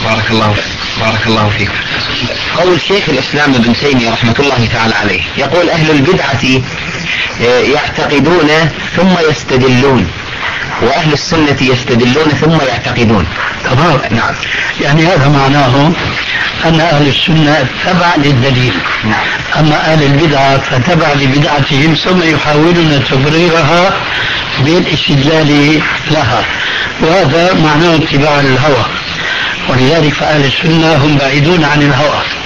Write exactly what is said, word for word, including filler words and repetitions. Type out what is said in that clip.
بارك الله بارك الله فيك. قول شيخ الإسلام ابن تيمية رحمة الله تعالى عليه يقول أهل البدعة يعتقدون ثم يستدلون، وأهل السنة يستدلون ثم يعتقدون. تمام. نعم. يعني هذا معناه أن أهل السنة تبع للدليل. نعم. أما أهل البدعة فتبع لبدعتهم ثم يحاولون تبريرها بالاستدلال لها، وهذا معناه اتباع الهوى. ولذلك فأهل السنة هم بعيدون عن الهوى.